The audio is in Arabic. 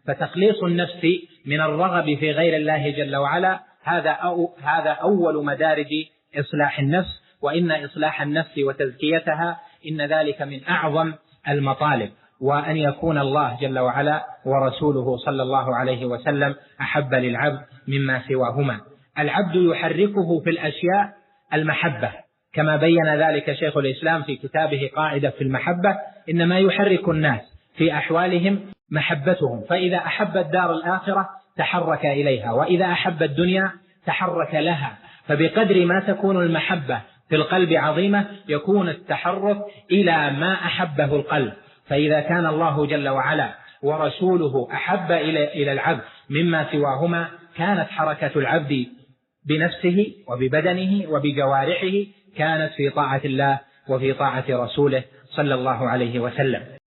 فتخليص النفس من الرغب في غير الله جل وعلا هذا أول مدارج إصلاح النفس، وإن إصلاح النفس وتزكيتها إن ذلك من أعظم المطالب، وأن يكون الله جل وعلا ورسوله صلى الله عليه وسلم أحب للعبد مما سواهما. العبد يحركه في الأشياء المحبة، كما بين ذلك شيخ الإسلام في كتابه قاعدة في المحبة: إنما يحرك الناس في أحوالهم محبتهم، فإذا أحب الدار الآخرة تحرك إليها، وإذا أحب الدنيا تحرك لها. فبقدر ما تكون المحبة في القلب عظيمة يكون التحرك إلى ما أحبه القلب. فإذا كان الله جل وعلا ورسوله أحب إلى العبد مما سواهما كانت حركة العبد بنفسه وببدنه وبجوارحه كانت في طاعة الله وفي طاعة رسوله صلى الله عليه وسلم.